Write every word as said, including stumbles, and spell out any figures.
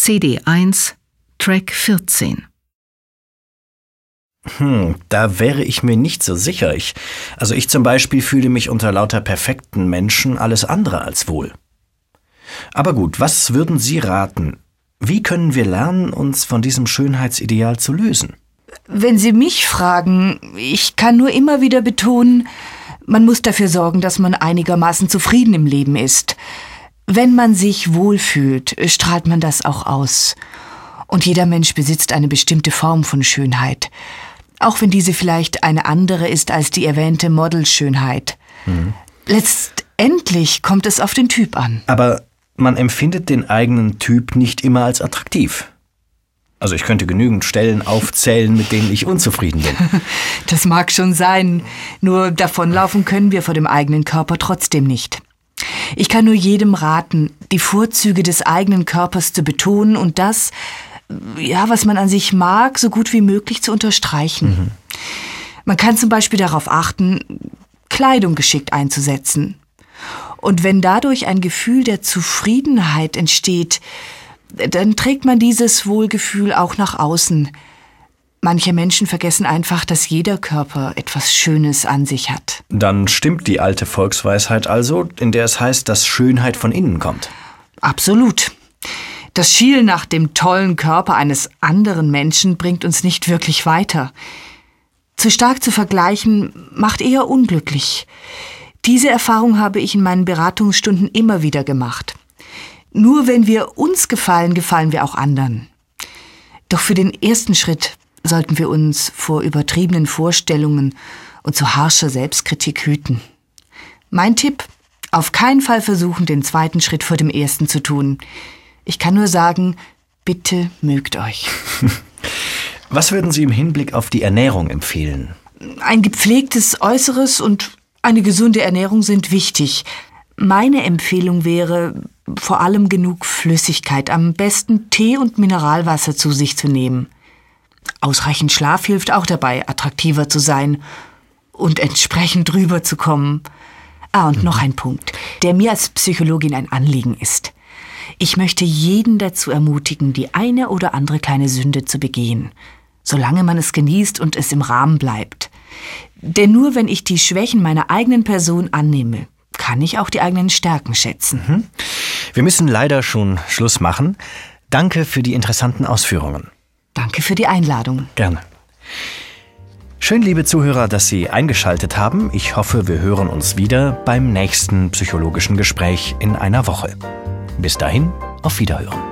C D eins, Track vierzehn. Hm, da wäre ich mir nicht so sicher. Ich, also ich zum Beispiel fühle mich unter lauter perfekten Menschen alles andere als wohl. Aber gut, was würden Sie raten? Wie können wir lernen, uns von diesem Schönheitsideal zu lösen? Wenn Sie mich fragen, ich kann nur immer wieder betonen, man muss dafür sorgen, dass man einigermaßen zufrieden im Leben ist. Wenn man sich wohlfühlt, strahlt man das auch aus. Und jeder Mensch besitzt eine bestimmte Form von Schönheit. Auch wenn diese vielleicht eine andere ist als die erwähnte Modelschönheit. Mhm. Letztendlich kommt es auf den Typ an. Aber man empfindet den eigenen Typ nicht immer als attraktiv. Also ich könnte genügend Stellen aufzählen, mit denen ich unzufrieden bin. Das mag schon sein, nur davonlaufen können wir vor dem eigenen Körper trotzdem nicht. Ich kann nur jedem raten, die Vorzüge des eigenen Körpers zu betonen und das, ja, was man an sich mag, so gut wie möglich zu unterstreichen. Mhm. Man kann zum Beispiel darauf achten, Kleidung geschickt einzusetzen. Und wenn dadurch ein Gefühl der Zufriedenheit entsteht, dann trägt man dieses Wohlgefühl auch nach außen. Manche Menschen vergessen einfach, dass jeder Körper etwas Schönes an sich hat. Dann stimmt die alte Volksweisheit also, in der es heißt, dass Schönheit von innen kommt. Absolut. Das Schielen nach dem tollen Körper eines anderen Menschen bringt uns nicht wirklich weiter. Zu stark zu vergleichen macht eher unglücklich. Diese Erfahrung habe ich in meinen Beratungsstunden immer wieder gemacht. Nur wenn wir uns gefallen, gefallen wir auch anderen. Doch für den ersten Schritt sollten wir uns vor übertriebenen Vorstellungen und zu harscher Selbstkritik hüten. Mein Tipp: auf keinen Fall versuchen, den zweiten Schritt vor dem ersten zu tun. Ich kann nur sagen, bitte mögt euch. Was würden Sie im Hinblick auf die Ernährung empfehlen? Ein gepflegtes Äußeres und eine gesunde Ernährung sind wichtig. Meine Empfehlung wäre, vor allem genug Flüssigkeit, am besten Tee und Mineralwasser zu sich zu nehmen. Ausreichend Schlaf hilft auch dabei, attraktiver zu sein und entsprechend rüberzukommen. Ah, und noch ein Punkt, der mir als Psychologin ein Anliegen ist. Ich möchte jeden dazu ermutigen, die eine oder andere kleine Sünde zu begehen, solange man es genießt und es im Rahmen bleibt. Denn nur wenn ich die Schwächen meiner eigenen Person annehme, kann ich auch die eigenen Stärken schätzen. Mhm. Wir müssen leider schon Schluss machen. Danke für die interessanten Ausführungen. Danke für die Einladung. Gerne. Schön, liebe Zuhörer, dass Sie eingeschaltet haben. Ich hoffe, wir hören uns wieder beim nächsten psychologischen Gespräch in einer Woche. Bis dahin, auf Wiederhören.